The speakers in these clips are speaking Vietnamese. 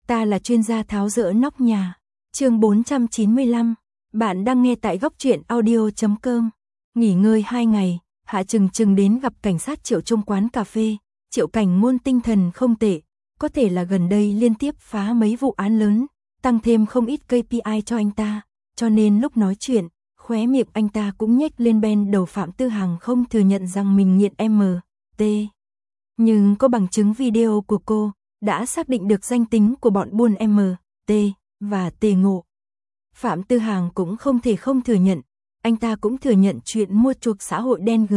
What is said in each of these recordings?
Ta là chuyên gia tháo dỡ nóc nhà. Chương 495. Bạn đang nghe tại góc truyện audio.com. Nghỉ ngơi 2 ngày, Hạ Trừng Trừng đến gặp cảnh sát Triệu trong quán cà phê. Triệu Cảnh Ngôn tinh thần không tệ, có thể là gần đây liên tiếp phá mấy vụ án lớn, tăng thêm không ít KPI cho anh ta, cho nên lúc nói chuyện, khóe miệng anh ta cũng nhếch lên bên đầu. Phạm Tư Hằng không thừa nhận rằng mình nghiện MT. Nhưng có bằng chứng video của cô, đã xác định được danh tính của bọn buôn MT và Tề Ngộ. Phạm Tư Hằng cũng không thể không thừa nhận, anh ta cũng thừa nhận chuyện mua chuộc xã hội đen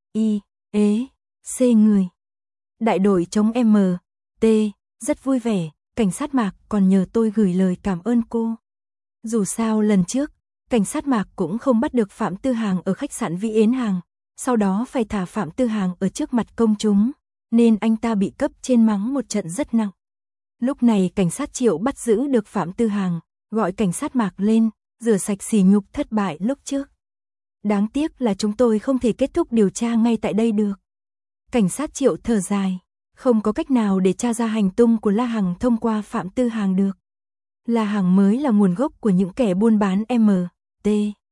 GIEC người. Đại đội chống MT rất vui vẻ, cảnh sát Mạc còn nhờ tôi gửi lời cảm ơn cô. Dù sao lần trước, cảnh sát Mạc cũng không bắt được Phạm Tư Hằng ở khách sạn Vĩ Yến Hàng, sau đó phải thả Phạm Tư Hằng ở trước mặt công chúng, nên anh ta bị cấp trên mắng một trận rất nặng. Lúc này cảnh sát Triệu bắt giữ được Phạm Tư Hằng, gọi cảnh sát Mạc lên, rửa sạch sỉ nhục thất bại lúc trước. Đáng tiếc là chúng tôi không thể kết thúc điều tra ngay tại đây được. Cảnh sát Triệu thở dài, không có cách nào để tra ra hành tung của La Hằng thông qua Phạm Tư Hằng được. La Hằng mới là nguồn gốc của những kẻ buôn bán MT.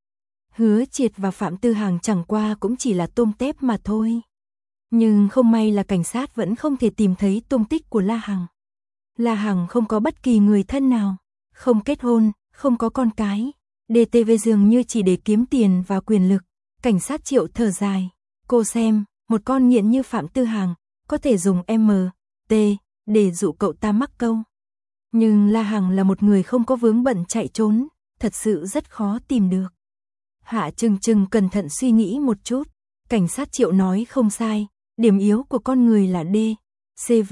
Hứa Triệt và Phạm Tư Hằng chẳng qua cũng chỉ là tôm tép mà thôi. Nhưng không may là cảnh sát vẫn không thể tìm thấy tung tích của La Hằng. La Hằng không có bất kỳ người thân nào, không kết hôn, không có con cái. DTV dường như chỉ để kiếm tiền và quyền lực. Cảnh sát Triệu thở dài, cô xem, một con nghiện như Phạm Tư Hằng có thể dùng MT để dụ cậu ta mắc câu. Nhưng La Hằng là một người không có vướng bận chạy trốn, thật sự rất khó tìm được. Hạ Trừng Trừng cẩn thận suy nghĩ một chút, cảnh sát Triệu nói không sai, điểm yếu của con người là D, CV,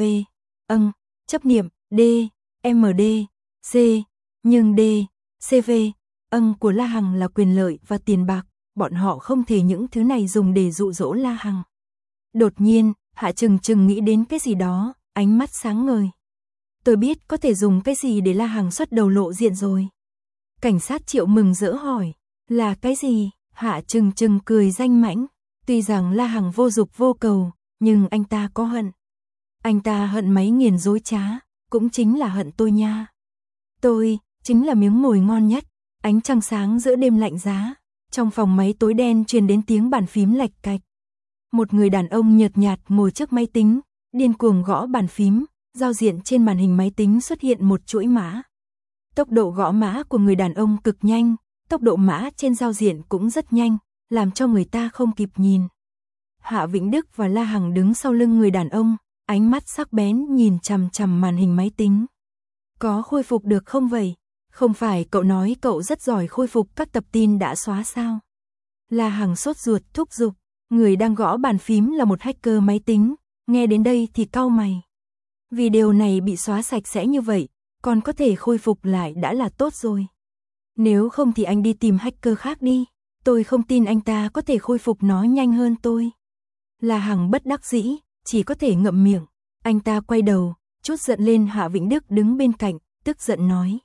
chấp niệm, D, MD, C, nhưng D, CV, của La Hằng là quyền lợi và tiền bạc, bọn họ không thể những thứ này dùng để dụ dỗ La Hằng. Đột nhiên, Hạ Trừng Trừng nghĩ đến cái gì đó, ánh mắt sáng ngời. Tôi biết có thể dùng cái gì để La Hằng xuất đầu lộ diện rồi. Cảnh sát Triệu mừng rỡ hỏi, là cái gì? Hạ Trừng Trừng cười danh mãnh, tuy rằng La Hằng vô dục vô cầu, nhưng anh ta có hận. Anh ta hận máy nghiền dối trá, cũng chính là hận tôi nha. Tôi, chính là miếng mồi ngon nhất. Ánh trăng sáng giữa đêm lạnh giá, trong phòng máy tối đen truyền đến tiếng bàn phím lạch cạch. Một người đàn ông nhợt nhạt ngồi trước máy tính, điên cuồng gõ bàn phím, giao diện trên màn hình máy tính xuất hiện một chuỗi mã. Tốc độ gõ mã của người đàn ông cực nhanh, tốc độ mã trên giao diện cũng rất nhanh, làm cho người ta không kịp nhìn. Hạ Vĩnh Đức và La Hằng đứng sau lưng người đàn ông, ánh mắt sắc bén nhìn chằm chằm màn hình máy tính. Có khôi phục được không vậy? Không phải cậu nói cậu rất giỏi khôi phục các tập tin đã xóa sao? La Hằng sốt ruột thúc giục, người đang gõ bàn phím là một hacker máy tính, nghe đến đây thì cau mày. Video này bị xóa sạch sẽ như vậy, còn có thể khôi phục lại đã là tốt rồi. Nếu không thì anh đi tìm hacker khác đi, tôi không tin anh ta có thể khôi phục nó nhanh hơn tôi. La Hằng bất đắc dĩ, chỉ có thể ngậm miệng. Anh ta quay đầu, chút giận lên Hạ Vĩnh Đức đứng bên cạnh, tức giận nói.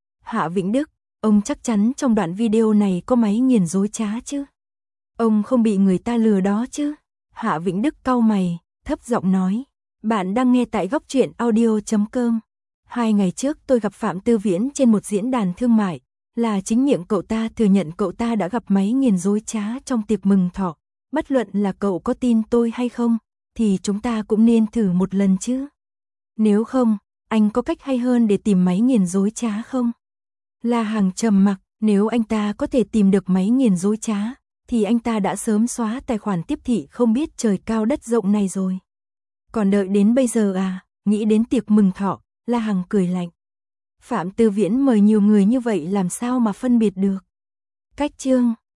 Hạ Vĩnh Đức, ông chắc chắn trong đoạn video này có máy nghiền dối trá chứ? Ông không bị người ta lừa đó chứ? Hạ Vĩnh Đức cau mày, thấp giọng nói. Bạn đang nghe tại góc truyện audio.com. 2 ngày trước tôi gặp Phạm Tư Viễn trên một diễn đàn thương mại, là chính miệng cậu ta thừa nhận cậu ta đã gặp máy nghiền dối trá trong tiệc mừng thọ. Bất luận là cậu có tin tôi hay không, thì chúng ta cũng nên thử một lần chứ. Nếu không, anh có cách hay hơn để tìm máy nghiền dối trá không? La Hằng trầm mặc, nếu anh ta có thể tìm được máy nghiền dối trá, thì anh ta đã sớm xóa tài khoản tiếp thị không biết trời cao đất rộng này rồi. Còn đợi đến bây giờ à? Nghĩ đến tiệc mừng thọ, La Hằng cười lạnh. Phạm Tư Viễn mời nhiều người như vậy làm sao mà phân biệt được? Cách chương